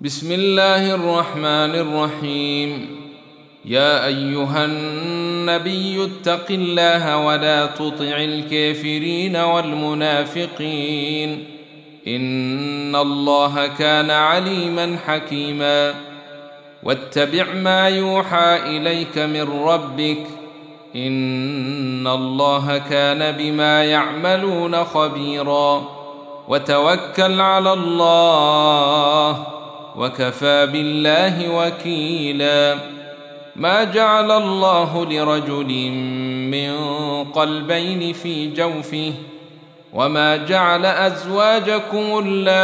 بسم الله الرحمن الرحيم. يا أيها النبي اتق الله ولا تطع الكافرين والمنافقين، إن الله كان عليما حكيما. واتبع ما يوحى إليك من ربك، إن الله كان بما يعملون خبيرا. وتوكل على الله، وكفى بالله وكيلا. ما جعل الله لرجل من قلبين في جوفه، وما جعل أزواجكم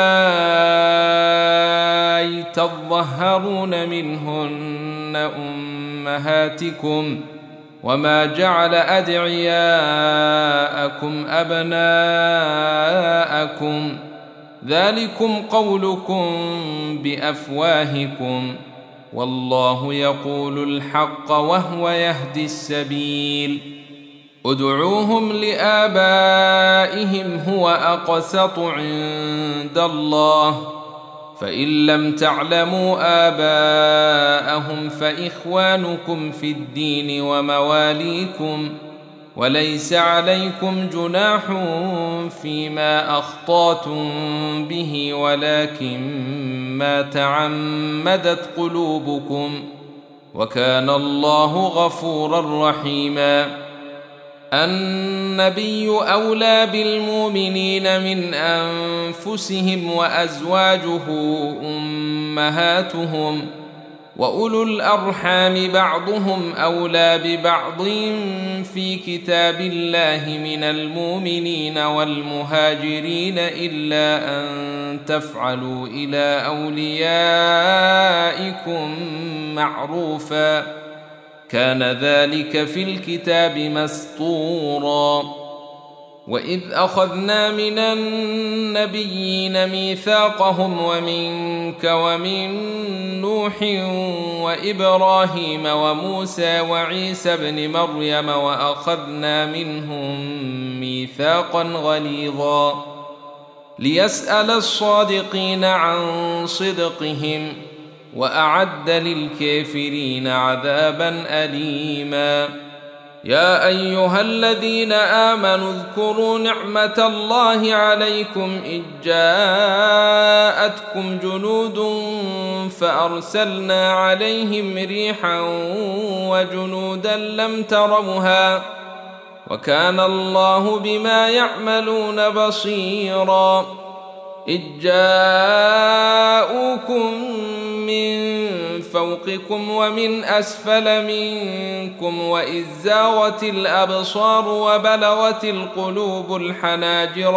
اللائي تظهرون منهن أمهاتكم، وما جعل أدعياءكم أبناءكم، ذلكم قولكم بأفواهكم، والله يقول الحق وهو يهدي السبيل. ادعوهم لآبائهم هو أقسط عند الله، فإن لم تعلموا آباءهم فإخوانكم في الدين ومواليكم، وليس عليكم جناح فيما أخطأتم به، ولكن ما تعمدت قلوبكم، وكان الله غفورا رحيما. النبي أولى بالمؤمنين من أنفسهم، وأزواجه أمهاتهم، وأولو الأرحام بعضهم أولى ببعض في كتاب الله من المؤمنين والمهاجرين، إلا أن تفعلوا إلى أوليائكم معروفا، كان ذلك في الكتاب مسطورا. وإذ أخذنا من النبيين ميثاقهم ومنك ومن نوح وإبراهيم وموسى وعيسى ابن مريم، وأخذنا منهم ميثاقا غليظا، ليسأل الصادقين عن صدقهم، وأعد للكافرين عذابا أليما. يا أيها الذين آمنوا اذكروا نعمة الله عليكم إذ جاءتكم جنود فأرسلنا عليهم ريحا وجنودا لم تروها، وكان الله بما يعملون بصيرا. إذ جاءوكم من فوقكم ومن أسفل منكم، وإذ زاغت الأبصار وبلغت القلوب الحناجر،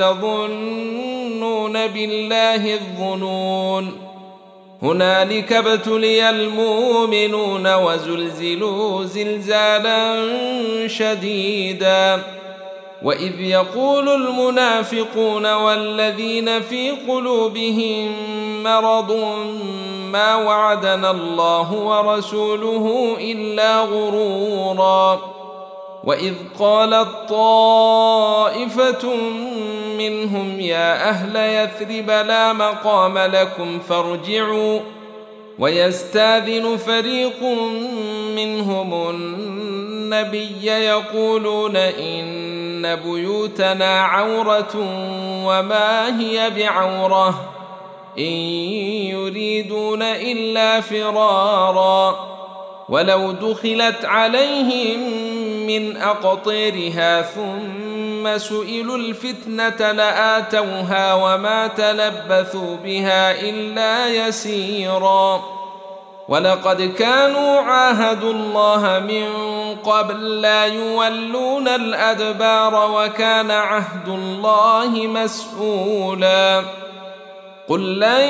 وتظنون بالله الظنون. هنالك ابتلي المؤمنون وزلزلوا زلزالا شديدا. وإذ يقول المنافقون والذين في قلوبهم مرض ما وعدنا الله ورسوله إلا غرورا. وإذ قالت طائفة منهم يا أهل يثرب لا مقام لكم فارجعوا، ويستاذن فريق منهم النبي يقولون إن بيوتنا عورة وما هي بعورة، إن يريدون إلا فرارا، ولو دخلت عليهم من أقطيرها ثم سئلوا الفتنة لآتوها وما تلبثوا بها إلا يسيرا. ولقد كانوا عاهدوا الله من قبل لا يولون الأدبار، وكان عهد الله مسؤولا. قل لن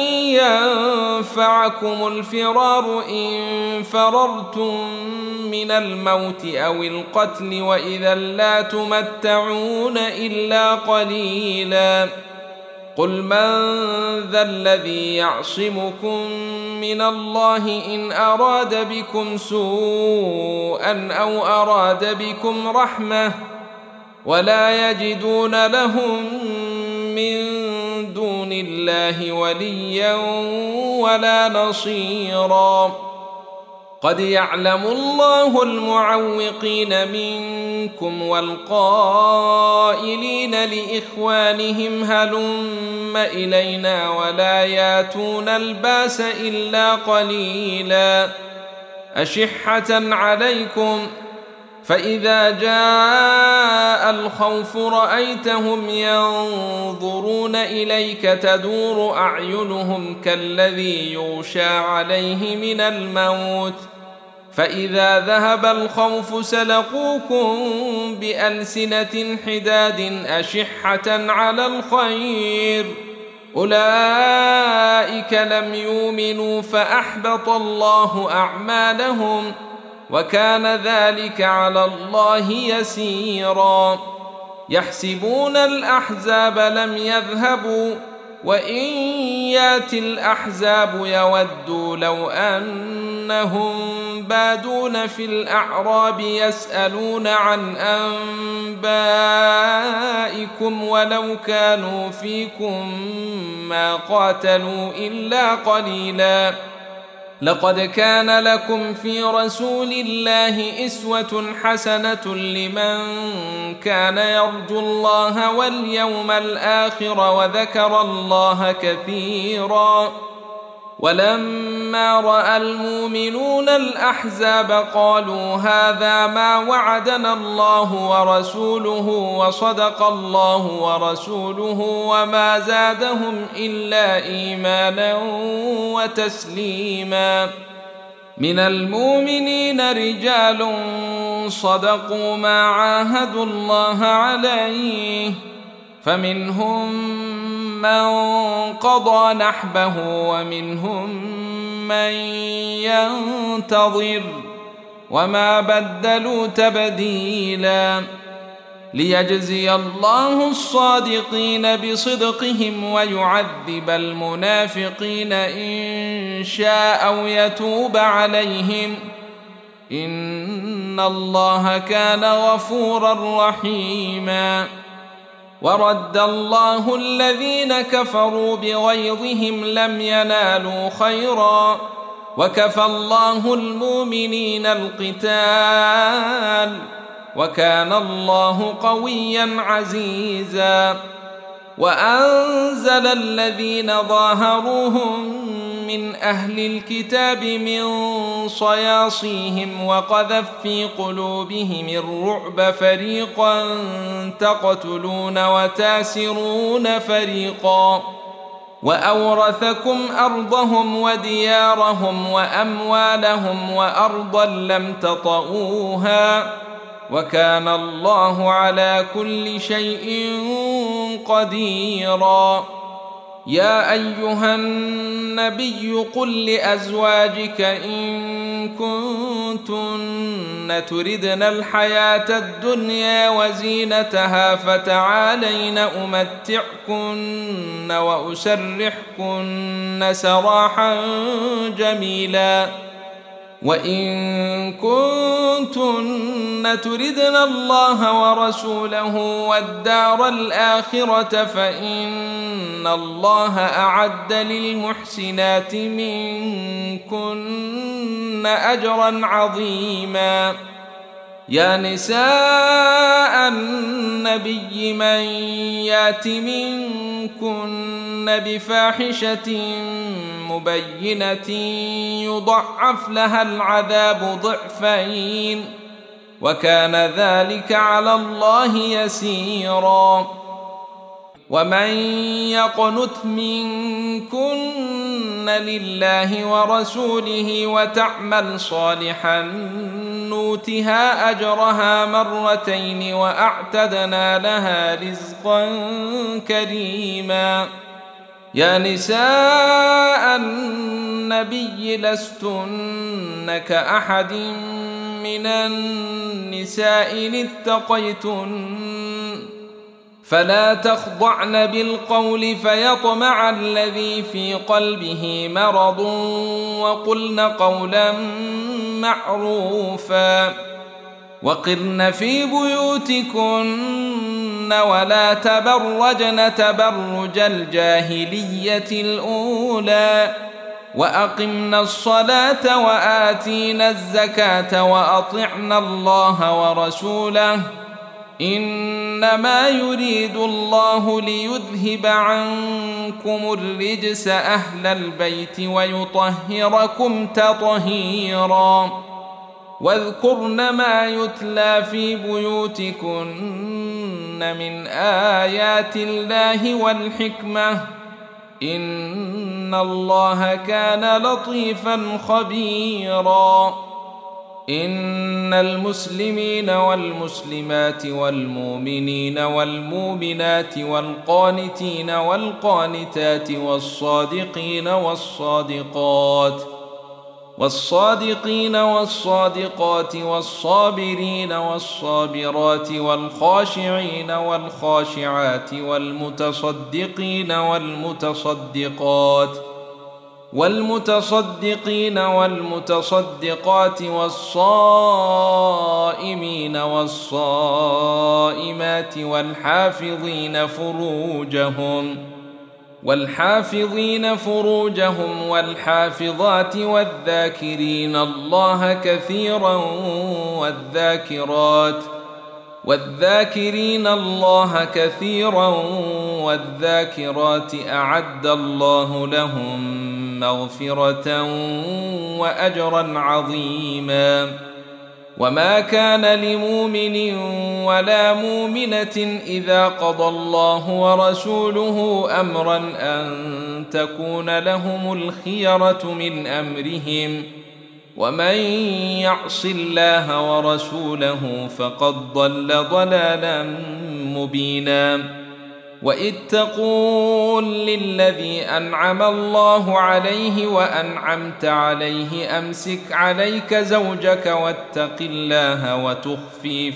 ينفعكم الفرار إن فررتم من الموت أو القتل، وإذا لا تمتعون إلا قليلا. قل من ذا الذي يعصمكم من الله إن أراد بكم سوءا أو أراد بكم رحمة، ولا يجدون لهم من دون الله وليا ولا نصيرا. قد يعلم الله المعوقين منكم والقائلين لإخوانهم هلم إلينا ولا ياتون الباس إلا قليلا أشحة عليكم فإذا جاء الخوف رأيتهم ينظرون إليك تدور أعينهم كالذي يغشى عليه من الموت فإذا ذهب الخوف سلقوكم بألسنة حداد أشحة على الخير أولئك لم يؤمنوا فأحبط الله أعمالهم وكان ذلك على الله يسيرا. يحسبون الأحزاب لم يذهبوا وإن يأتي الأحزاب يودوا لو أنهم بادون في الأعراب يسألون عن أنبائكم ولو كانوا فيكم ما قاتلوا إلا قليلا. لقد كان لكم في رسول الله أسوة حسنة لمن كان يرجو الله واليوم الآخر وذكر الله كثيرا. ولما رأى المؤمنون الأحزاب قالوا هذا ما وعدنا الله ورسوله وصدق الله ورسوله وما زادهم إلا إيمانا وتسليما. من المؤمنين رجال صدقوا ما عاهدوا الله عليه فمنهم من قضى نحبه ومنهم من ينتظر وما بدلوا تبديلا. ليجزي الله الصادقين بصدقهم ويعذب المنافقين إن شاء أو يتوب عليهم إن الله كان غفورا رحيما. ورد الله الذين كفروا بغيظهم لم ينالوا خيرا وكفى الله المؤمنين القتال وكان الله قويا عزيزا. وأنزل الذين ظاهروهم من أهل الكتاب من صياصيهم وقذف في قلوبهم الرعب فريقا تقتلون وتاسرون فريقا وأورثكم أرضهم وديارهم وأموالهم وأرضا لم تطئوها وكان الله على كل شيء قديرا. يا أيها النبي قل لأزواجك إن كنتن تردن الحياة الدنيا وزينتها فتعالين أمتعكن وأسرحكن سراحا جميلا. وإن كنتن تردن الله ورسوله والدار الآخرة فإن الله أعد للمحسنات منكن أجرا عظيما. يا نساء النبي من يات منكن بفاحشة مبينة يضعف لها العذاب ضعفين وكان ذلك على الله يسيرا. ومن يقنت منكن لله ورسوله وتعمل صالحا نؤتها أجرها مرتين وأعتدنا لها رزقا كريما. يا نساء النبي لستن كأحد من النساء إن اتقيتن فلا تخضعن بالقول فيطمع الذي في قلبه مرض وقلن قولا معروفا. وقرن في بيوتكن ولا تبرجن تبرج الجاهلية الأولى وأقمنا الصلاة وآتينا الزكاة وأطعنا الله ورسوله إنما يريد الله ليذهب عنكم الرجس أهل البيت ويطهركم تطهيرا واذكرن ما يتلى في بيوتكن من آيات الله والحكمة إن الله كان لطيفا خبيرا إن المسلمين والمسلمات والمؤمنين والمؤمنات والقانتين والقانتات والصادقين والصادقات والصابرين والصابرات والخاشعين والخاشعات والمتصدقين والمتصدقات والصائمين والصائمات والحافظين فروجهم والحافظات والذاكرين الله كثيرا والذاكرين الله كثيرا والذاكرات أعد الله لهم مغفرة وأجرا عظيما وما كان لمؤمن ولا مؤمنة إذا قضى الله ورسوله أمرا أن تكون لهم الخيرة من أمرهم ومن يعص الله ورسوله فقد ضل ضلالا مبينا وإذ تقول للذي أنعم الله عليه وأنعمت عليه أمسك عليك زوجك واتق الله وتخفي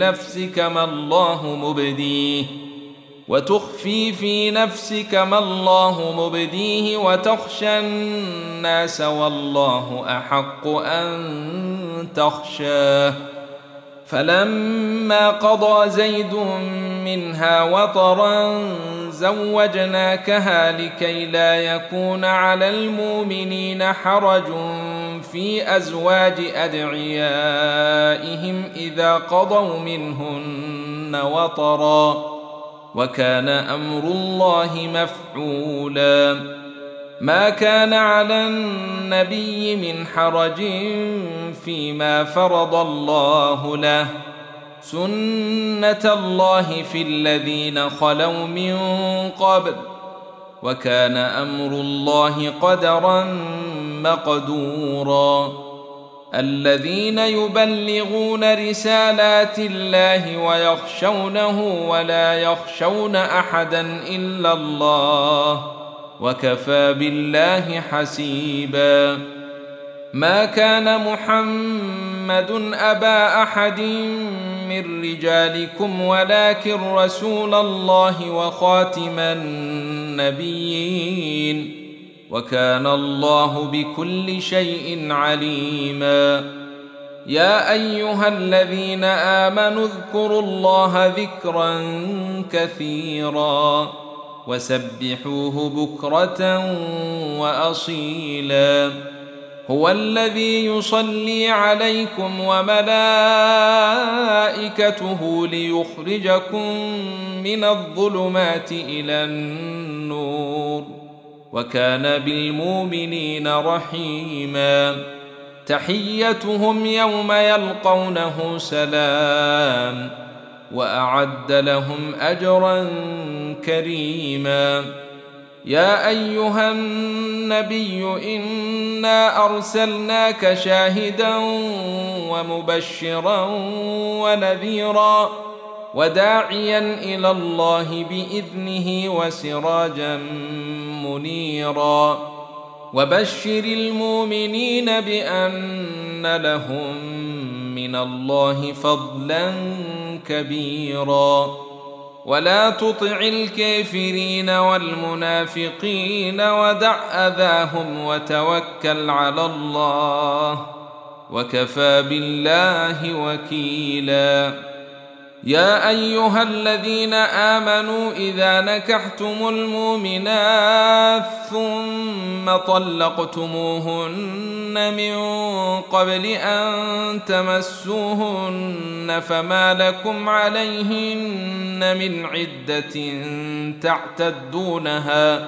في نفسك ما الله مبديه وتخشى الناس والله أحق أن تخشاه فلما قضى زيد منها وطرا زوجناكها لكي لا يكون على المؤمنين حرج في أزواج أدعيائهم إذا قضوا منهن وطرا وكان أمر الله مفعولا ما كان على النبي من حرج فيما فرض الله له سنة الله في الذين خلوا من قبل وكان أمر الله قدرا مقدورا الذين يبلغون رسالات الله ويخشونه ولا يخشون أحدا إلا الله وكفى بالله حسيبا ما كان محمد أبا أحد من رجالكم ولكن رسول الله وخاتم النبيين وكان الله بكل شيء عليما يا أيها الذين آمنوا اذكروا الله ذكرا كثيرا وسبحوه بكرة وأصيلا هو الذي يصلي عليكم وملائكته ليخرجكم من الظلمات إلى النور وكان بالمؤمنين رحيما تحيتهم يوم يلقونه سلام وأعد لهم أجرا كريما يا أيها النبي إنا أرسلناك شاهدا ومبشرا ونذيرا وداعيا إلى الله بإذنه وسراجا منيرا وبشر المؤمنين بأن لهم من الله فضلا كبيرا ولا تطع الكافرين والمنافقين ودع أذاهم وتوكل على الله وكفى بالله وكيلا يا أيها الذين آمنوا إذا نكحتم المؤمنات ثم طلقتموهن من قبل أن تمسوهن فما لكم عليهن من عدة تعتدونها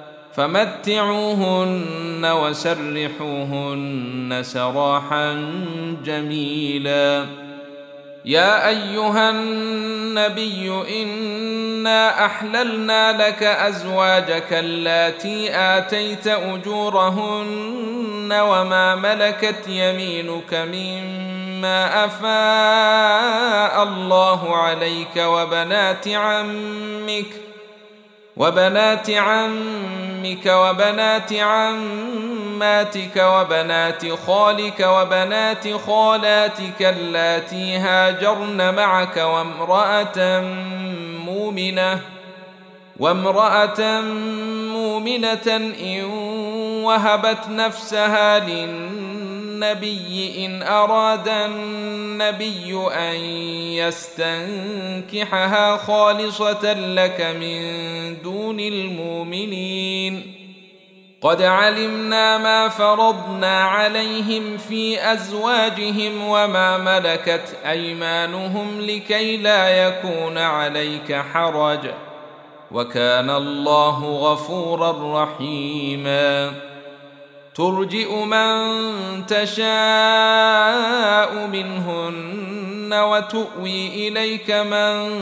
فمتعوهن وسرحوهن سراحا جميلا. يا أيها النبي إنا أحللنا لك أزواجك اللاتي آتيت أجورهن وما ملكت يمينك مما أفاء الله عليك وبنات عمك وبنات عماتك وبنات خالك وبنات خالاتك اللاتي هاجرن معك وامرأة مؤمنة إن وهبت نفسها للنبي إن أراد النبي أن يستنكحها خالصة لك من دون المؤمنين. قد علمنا ما فرضنا عليهم في أزواجهم وما ملكت أيمانهم لكي لا يكون عليك حرج وكان الله غفورا رحيما. ترجئ من تشاء منهن وتؤوي إليك من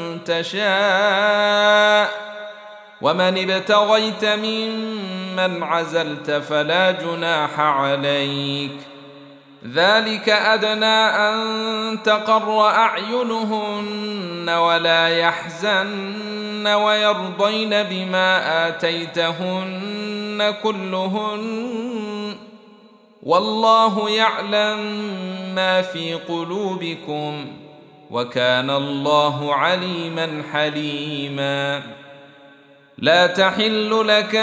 تشاء ومن ابتغيت ممن عزلت فلا جناح عليك. ذلك أدنى أن تقر أعينهن ولا يحزن ويرضين بما آتيتهن كلهن والله يعلم ما في قلوبكم وكان الله عليما حليما. لا تحل لك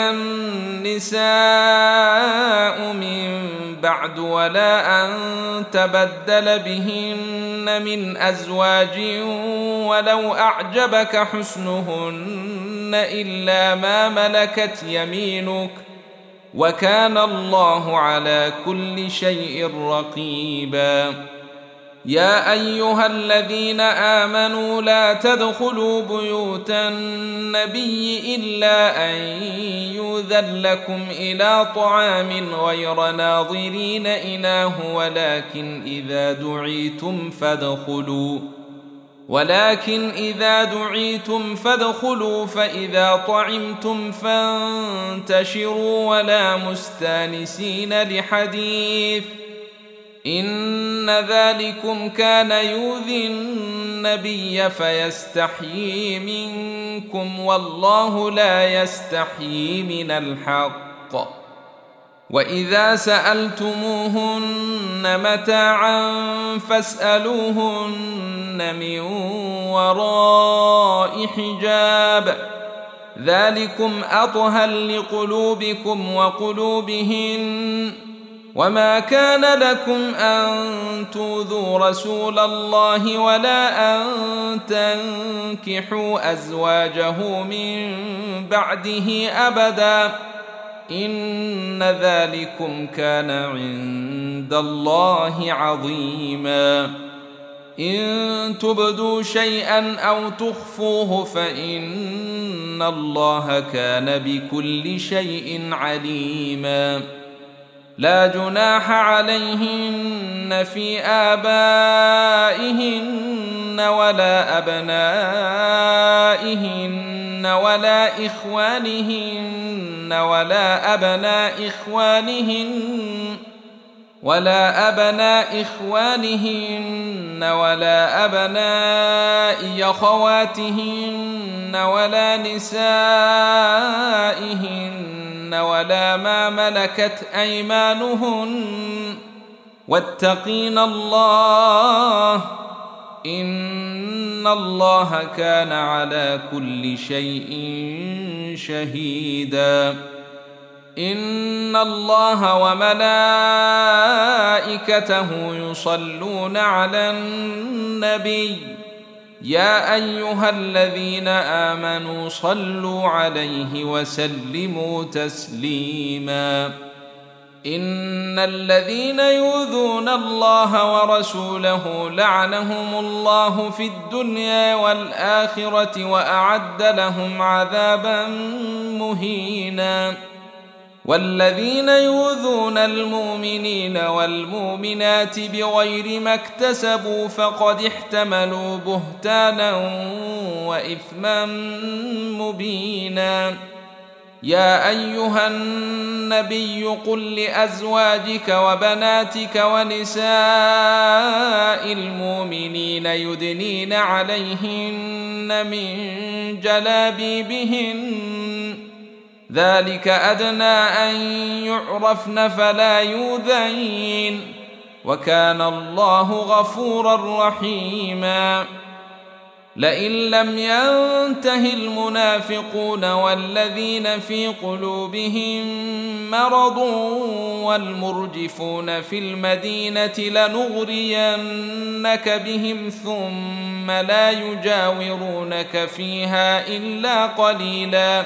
النساء من بعد ولا أن تبدل بهن من أزواج ولو أعجبك حسنهن إلا ما ملكت يمينك وكان الله على كل شيء رقيبا. يا أيها الذين آمنوا لا تدخلوا بيوت النبي إلا أن يؤذن لكم إلى طعام غير ناظرين إناه ولكن إذا دعيتم فادخلوا فإذا طعمتم فانتشروا ولا مستانسين لحديث إن ذلكم كان يؤذي النبي فيستحيي منكم والله لا يستحيي من الحق. وإذا سألتموهن متاعا فاسألوهن من وراء حجاب ذلكم أطهر لقلوبكم وقلوبهن. وما كان لكم أن تؤذوا رسول الله ولا أن تنكحوا أزواجه من بعده أبدا إن ذلكم كان عند الله عظيما. إن تبدوا شيئا أو تخفوه فإن الله كان بكل شيء عليما. لا جناح عليهن في آبائهن ولا أبنائهن ولا إخوانهن ولا أبناء إخوانهن ولا أبناء أخواتهن ولا نسائهن ولا ما ملكت أيمانهن واتقين الله إن الله كان على كل شيء شهيدا. إن الله وملائكته يصلون على النبي يا أيها الذين آمنوا صلوا عليه وسلموا تسليما إن الذين يؤذون الله ورسوله لعنهم الله في الدنيا والآخرة وأعد لهم عذابا مهينا والذين يؤذون المؤمنين والمؤمنات بغير ما اكتسبوا فقد احتملوا بهتانا وإثما مبينا يا أيها النبي قل لأزواجك وبناتك ونساء المؤمنين يدنين عليهن من جلابيبهن ذلك أدنى أن يعرفن فلا يؤذين وكان الله غفورا رحيما لئن لم ينته المنافقون والذين في قلوبهم مرض والمرجفون في المدينة لنغرينك بهم ثم لا يجاورونك فيها إلا قليلا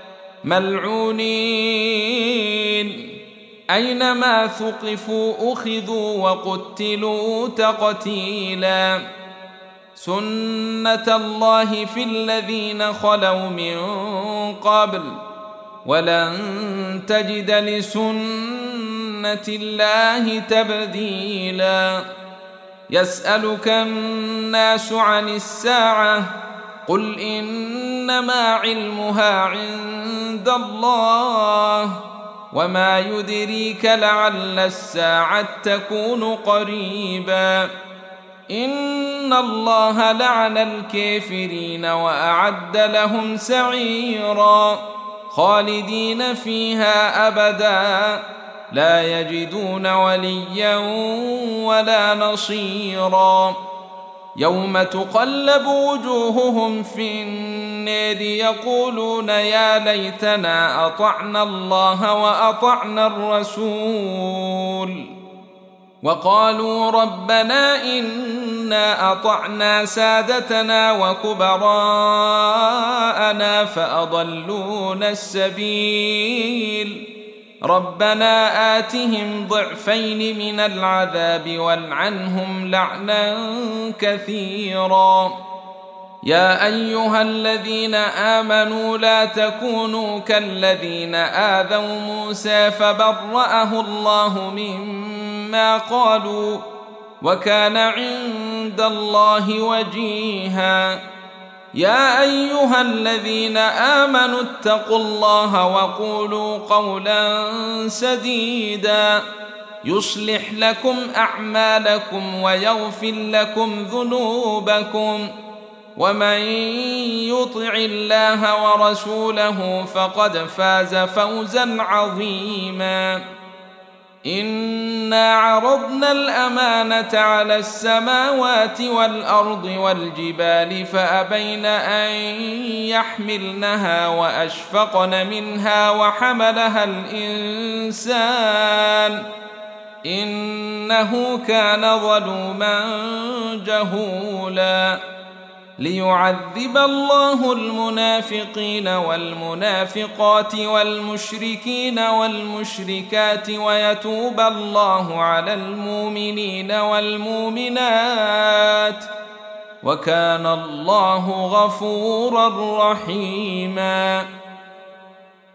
ملعونين أينما ثقفوا أخذوا وقتلوا تقتيلا سنة الله في الذين خلوا من قبل ولن تجد لسنة الله تبديلا يسألك الناس عن الساعة قل إنما علمها عند الله وما يدريك لعل الساعة تكون قريبا إن الله لعن الكافرين وأعد لهم سعيرا خالدين فيها أبدا لا يجدون وليا ولا نصيرا يوم تقلب وجوههم في النار يقولون يا ليتنا أطعنا الله وأطعنا الرسول وقالوا ربنا إنا أطعنا سادتنا وكبراءنا فأضلونا السبيل ربنا آتهم ضعفين من العذاب والعنهم لعنا كثيرا يا أيها الذين آمنوا لا تكونوا كالذين آذوا موسى فبرأه الله مما قالوا وكان عند الله وجيها يا أيها الذين آمنوا اتقوا الله وقولوا قولا سديدا يصلح لكم أعمالكم ويغفر لكم ذنوبكم ومن يطع الله ورسوله فقد فاز فوزا عظيما إنا عرضنا الأمانة على السماوات والأرض والجبال فأبين أن يحملنها وأشفقن منها وحملها الإنسان إنه كان ظلوما جهولا ليعذب الله المنافقين والمنافقات والمشركين والمشركات ويتوب الله على المؤمنين والمؤمنات وكان الله غفورا رحيما